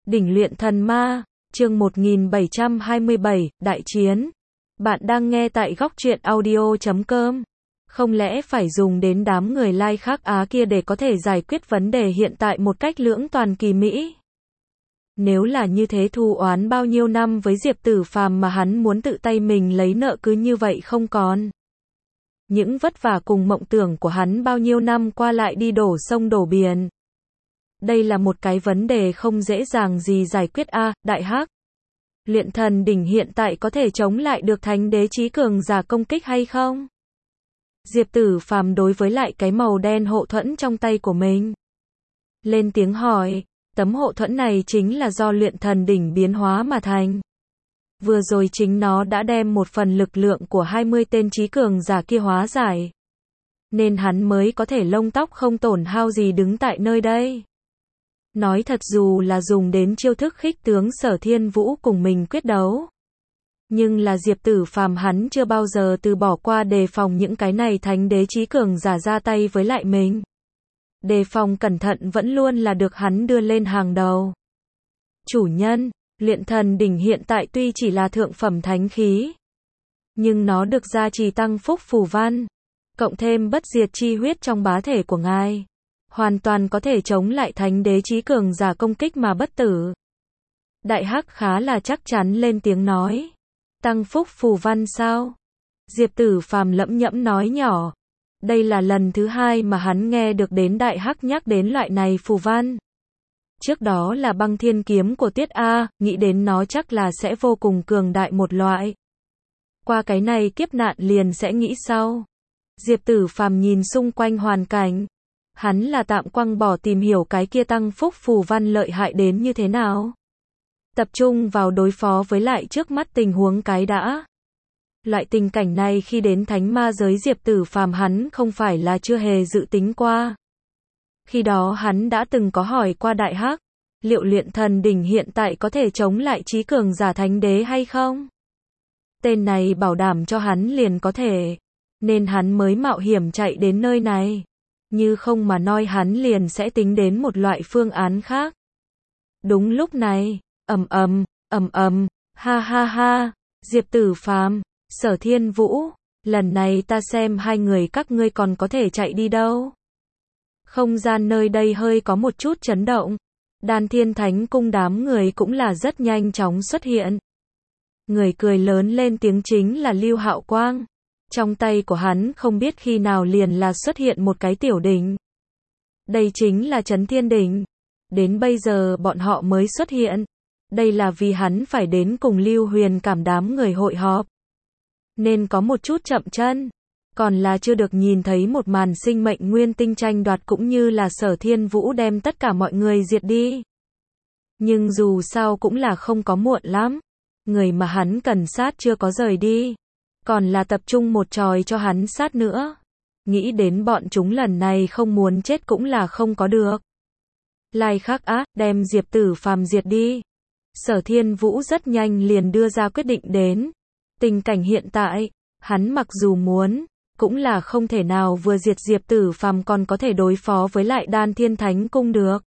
Đỉnh luyện thần ma, chương 1727, Đại chiến. Bạn đang nghe tại góc truyện audio.com. Không lẽ phải dùng đến đám người lai khác Á kia để có thể giải quyết vấn đề hiện tại một cách lưỡng toàn kỳ mỹ? Nếu là như thế, thù oán bao nhiêu năm với Diệp Tử Phàm mà hắn muốn tự tay mình lấy nợ cứ như vậy không còn. Những vất vả cùng mộng tưởng của hắn bao nhiêu năm qua lại đi đổ sông đổ biển. Đây là một cái vấn đề không dễ dàng gì giải quyết a, Đại Hắc. Luyện thần đỉnh hiện tại có thể chống lại được thánh đế chí cường giả công kích hay không? Diệp Tử Phàm đối với lại cái màu đen hộ thuẫn trong tay của mình, lên tiếng hỏi, tấm hộ thuẫn này chính là do luyện thần đỉnh biến hóa mà thành. Vừa rồi chính nó đã đem một phần lực lượng của 20 tên chí cường giả kia hóa giải, nên hắn mới có thể lông tóc không tổn hao gì đứng tại nơi đây. Nói thật, dù là dùng đến chiêu thức khích tướng Sở Thiên Vũ cùng mình quyết đấu, nhưng là Diệp Tử Phàm hắn chưa bao giờ từ bỏ qua đề phòng những cái này thánh đế chí cường giả ra tay với lại mình. Đề phòng cẩn thận vẫn luôn là được hắn đưa lên hàng đầu. Chủ nhân, luyện thần đỉnh hiện tại tuy chỉ là thượng phẩm thánh khí, nhưng nó được gia trì tăng phúc phù văn, cộng thêm bất diệt chi huyết trong bá thể của ngài, hoàn toàn có thể chống lại thánh đế chí cường giả công kích mà bất tử. Đại Hắc khá là chắc chắn lên tiếng nói. Tăng phúc phù văn sao? Diệp Tử Phàm lẩm nhẩm nói nhỏ. Đây là lần thứ hai mà hắn nghe được đến Đại Hắc nhắc đến loại này phù văn. Trước đó là băng thiên kiếm của Tiết A, nghĩ đến nó chắc là sẽ vô cùng cường đại một loại. Qua cái này kiếp nạn liền sẽ nghĩ sau. Diệp Tử Phàm nhìn xung quanh hoàn cảnh. Hắn là tạm quăng bỏ tìm hiểu cái kia tăng phúc phù văn lợi hại đến như thế nào. Tập trung vào đối phó với lại trước mắt tình huống cái đã. Loại tình cảnh này khi đến thánh ma giới Diệp Tử Phàm hắn không phải là chưa hề dự tính qua. Khi đó hắn đã từng có hỏi qua Đại Hắc, liệu luyện thần đỉnh hiện tại có thể chống lại chí cường giả thánh đế hay không? Tên này bảo đảm cho hắn liền có thể, nên hắn mới mạo hiểm chạy đến nơi này. Như không mà nói hắn liền sẽ tính đến một loại phương án khác. Đúng lúc này, ha ha ha, Diệp Tử Phàm, Sở Thiên Vũ, lần này ta xem hai người các ngươi còn có thể chạy đi đâu. Không gian nơi đây hơi có một chút chấn động, Đan Thiên Thánh Cung đám người cũng là rất nhanh chóng xuất hiện. Người cười lớn lên tiếng chính là Lưu Hạo Quang. Trong tay của hắn không biết khi nào liền là xuất hiện một cái tiểu đỉnh. Đây chính là Chấn Thiên Đỉnh. Đến bây giờ bọn họ mới xuất hiện. Đây là vì hắn phải đến cùng Lưu Huyền Cảm đám người hội họp, nên có một chút chậm chân. Còn là chưa được nhìn thấy một màn sinh mệnh nguyên tinh tranh đoạt cũng như là Sở Thiên Vũ đem tất cả mọi người diệt đi. Nhưng dù sao cũng là không có muộn lắm. Người mà hắn cần sát chưa có rời đi, còn là tập trung một tròi cho hắn sát nữa. Nghĩ đến bọn chúng lần này không muốn chết cũng là không có được. Lai Khắc Á, đem Diệp Tử Phàm diệt đi. Sở Thiên Vũ rất nhanh liền đưa ra quyết định đến. Tình cảnh hiện tại, hắn mặc dù muốn, cũng là không thể nào vừa diệt Diệp Tử Phàm còn có thể đối phó với lại Đan Thiên Thánh Cung được.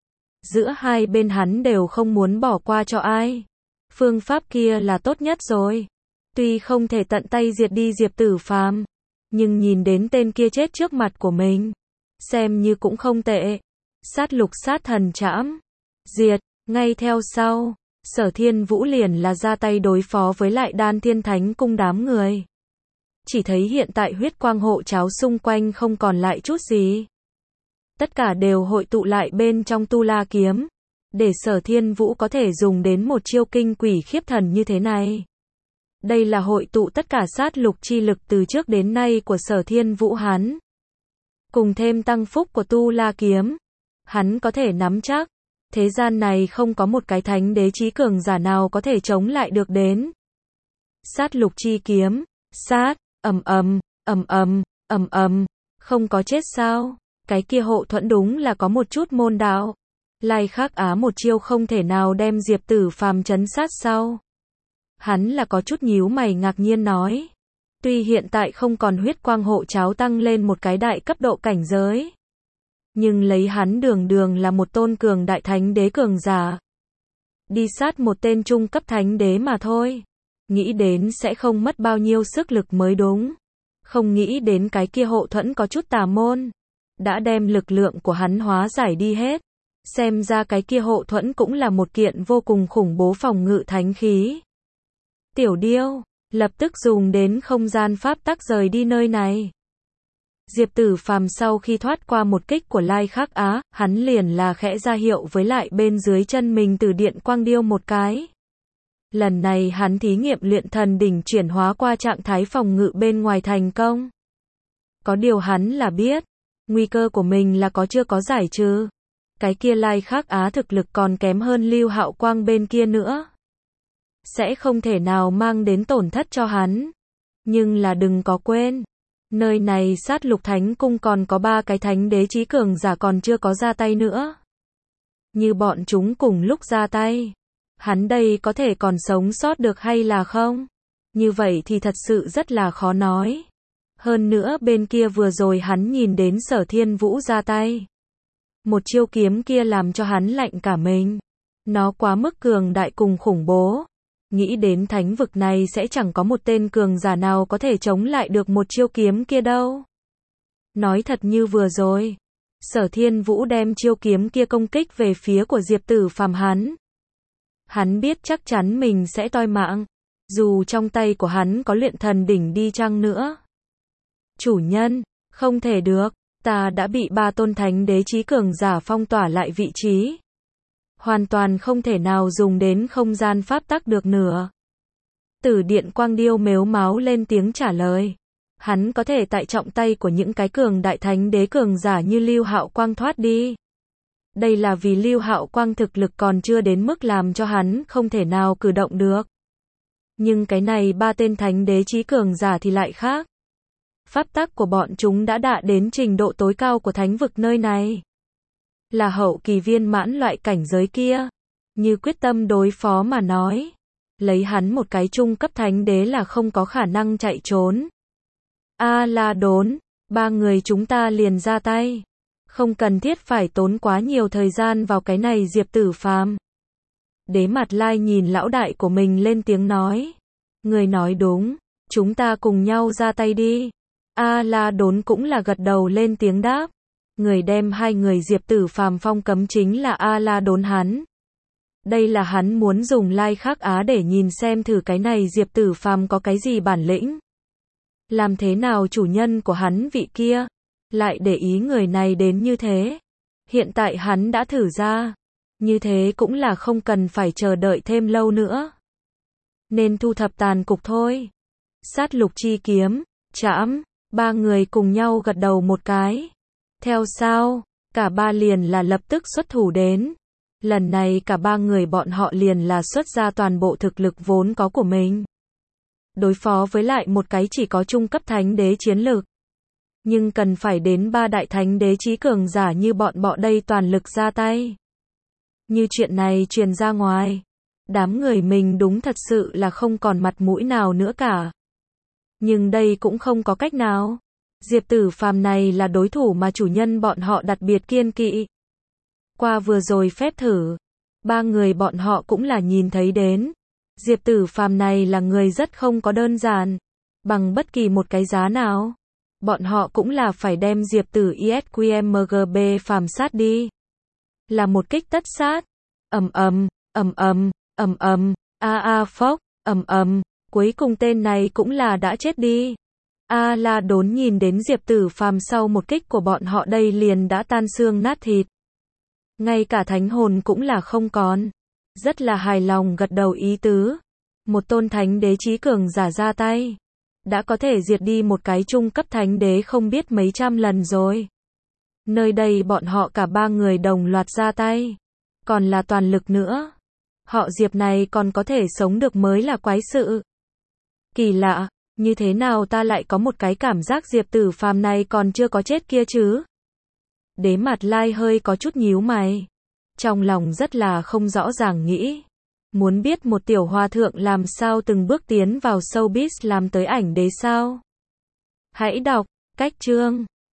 Giữa hai bên hắn đều không muốn bỏ qua cho ai. Phương pháp kia là tốt nhất rồi. Tuy không thể tận tay diệt đi Diệp Tử Phàm, nhưng nhìn đến tên kia chết trước mặt của mình, xem như cũng không tệ. Sát lục sát thần trảm, diệt. Ngay theo sau, Sở Thiên Vũ liền là ra tay đối phó với lại Đan Thiên Thánh Cung đám người. Chỉ thấy hiện tại huyết quang hộ cháo xung quanh không còn lại chút gì. Tất cả đều hội tụ lại bên trong Tu La kiếm, để Sở Thiên Vũ có thể dùng đến một chiêu kinh quỷ khiếp thần như thế này. Đây là hội tụ tất cả sát lục chi lực từ trước đến nay của Sở Thiên Vũ hắn. Cùng thêm tăng phúc của Tu La kiếm, hắn có thể nắm chắc. Thế gian này không có một cái thánh đế chí cường giả nào có thể chống lại được đến. Sát lục chi kiếm, sát, không có chết sao? Cái kia hộ thuẫn đúng là có một chút môn đạo. Lai Khắc Á một chiêu không thể nào đem Diệp Tử Phàm trấn sát sao? Hắn là có chút nhíu mày ngạc nhiên nói. Tuy hiện tại không còn huyết quang hộ cháo tăng lên một cái đại cấp độ cảnh giới, nhưng lấy hắn đường đường là một tôn cường đại thánh đế cường giả, đi sát một tên trung cấp thánh đế mà thôi. Nghĩ đến sẽ không mất bao nhiêu sức lực mới đúng. Không nghĩ đến cái kia hộ thuẫn có chút tà môn. Đã đem lực lượng của hắn hóa giải đi hết. Xem ra cái kia hộ thuẫn cũng là một kiện vô cùng khủng bố phòng ngự thánh khí. Tiểu Điêu, lập tức dùng đến không gian pháp tắc rời đi nơi này. Diệp Tử Phàm sau khi thoát qua một kích của Lai Khắc Á, hắn liền là khẽ ra hiệu với lại bên dưới chân mình từ điện quang điêu một cái. Lần này hắn thí nghiệm luyện thần đỉnh chuyển hóa qua trạng thái phòng ngự bên ngoài thành công. Có điều hắn là biết, nguy cơ của mình là chưa có giải trừ. Cái kia Lai Khắc Á thực lực còn kém hơn Lưu Hạo Quang bên kia nữa. Sẽ không thể nào mang đến tổn thất cho hắn. Nhưng là đừng có quên, nơi này Sát Lục Thánh Cung còn có 3 cái thánh đế chí cường giả còn chưa có ra tay nữa. Như bọn chúng cùng lúc ra tay, hắn đây có thể còn sống sót được hay là không? Như vậy thì thật sự rất là khó nói. Hơn nữa bên kia vừa rồi hắn nhìn đến Sở Thiên Vũ ra tay. Một chiêu kiếm kia làm cho hắn lạnh cả mình. Nó quá mức cường đại cùng khủng bố. Nghĩ đến thánh vực này sẽ chẳng có một tên cường giả nào có thể chống lại được một chiêu kiếm kia đâu. Nói thật như vừa rồi, Sở Thiên Vũ đem chiêu kiếm kia công kích về phía của Diệp Tử Phàm hắn. Hắn biết chắc chắn mình sẽ toi mạng, dù trong tay của hắn có luyện thần đỉnh đi chăng nữa. Chủ nhân, không thể được, ta đã bị 3 tôn thánh đế chí cường giả phong tỏa lại vị trí. Hoàn toàn không thể nào dùng đến không gian pháp tắc được nữa. Tử Điện Quang Điêu mếu máo lên tiếng trả lời. Hắn có thể tại trọng tay của những cái cường đại thánh đế cường giả như Lưu Hạo Quang thoát đi. Đây là vì Lưu Hạo Quang thực lực còn chưa đến mức làm cho hắn không thể nào cử động được. Nhưng cái này 3 tên thánh đế chí cường giả thì lại khác. Pháp tắc của bọn chúng đã đạt đến trình độ tối cao của thánh vực nơi này. Là hậu kỳ viên mãn loại cảnh giới kia. Như quyết tâm đối phó mà nói. Lấy hắn một cái trung cấp thánh đế là không có khả năng chạy trốn. La Đốn, 3 người chúng ta liền ra tay. Không cần thiết phải tốn quá nhiều thời gian vào cái này Diệp Tử Phàm. Đế Mặt Lai nhìn lão đại của mình lên tiếng nói. Người nói đúng, chúng ta cùng nhau ra tay đi. La Đốn cũng là gật đầu lên tiếng đáp. Người đem 2 người Diệp Tử Phàm phong cấm chính là La Đốn hắn. Đây là hắn muốn dùng Lai Khắc Á để nhìn xem thử cái này Diệp Tử Phàm có cái gì bản lĩnh. Làm thế nào chủ nhân của hắn vị kia lại để ý người này đến như thế. Hiện tại hắn đã thử ra. Như thế cũng là không cần phải chờ đợi thêm lâu nữa. Nên thu thập tàn cục thôi. Sát lục chi kiếm, trảm, 3 người cùng nhau gật đầu một cái. Theo sau, cả 3 liền là lập tức xuất thủ đến. Lần này cả 3 người bọn họ liền là xuất ra toàn bộ thực lực vốn có của mình. Đối phó với lại một cái chỉ có trung cấp thánh đế chiến lực. Nhưng cần phải đến 3 đại thánh đế chí cường giả như bọn đây toàn lực ra tay. Như chuyện này truyền ra ngoài, đám người mình đúng thật sự là không còn mặt mũi nào nữa cả. Nhưng đây cũng không có cách nào. Diệp Tử Phàm này là đối thủ mà chủ nhân bọn họ đặc biệt kiêng kỵ. Qua vừa rồi phép thử, 3 người bọn họ cũng là nhìn thấy đến. Diệp Tử Phàm này là người rất không có đơn giản. Bằng bất kỳ một cái giá nào, bọn họ cũng là phải đem Diệp Tử ISQMGB phàm sát đi. Là một kích tất sát. Phốc, cuối cùng tên này cũng là đã chết đi. La Đốn nhìn đến Diệp Tử Phàm sau một kích của bọn họ đây liền đã tan xương nát thịt. Ngay cả thánh hồn cũng là không còn. Rất là hài lòng gật đầu ý tứ. Một tôn thánh đế chí cường giả ra tay. Đã có thể diệt đi một cái trung cấp thánh đế không biết mấy trăm lần rồi. Nơi đây bọn họ cả 3 người đồng loạt ra tay. Còn là toàn lực nữa. Họ Diệp này còn có thể sống được mới là quái sự. Kỳ lạ, như thế nào ta lại có một cái cảm giác Diệp Tử Phàm này còn chưa có chết kia chứ? Đế Mặt Lai hơi có chút nhíu mày. Trong lòng rất là không rõ ràng nghĩ. Muốn biết một tiểu hòa thượng làm sao từng bước tiến vào showbiz làm tới ảnh đế sao? Hãy đọc cách chương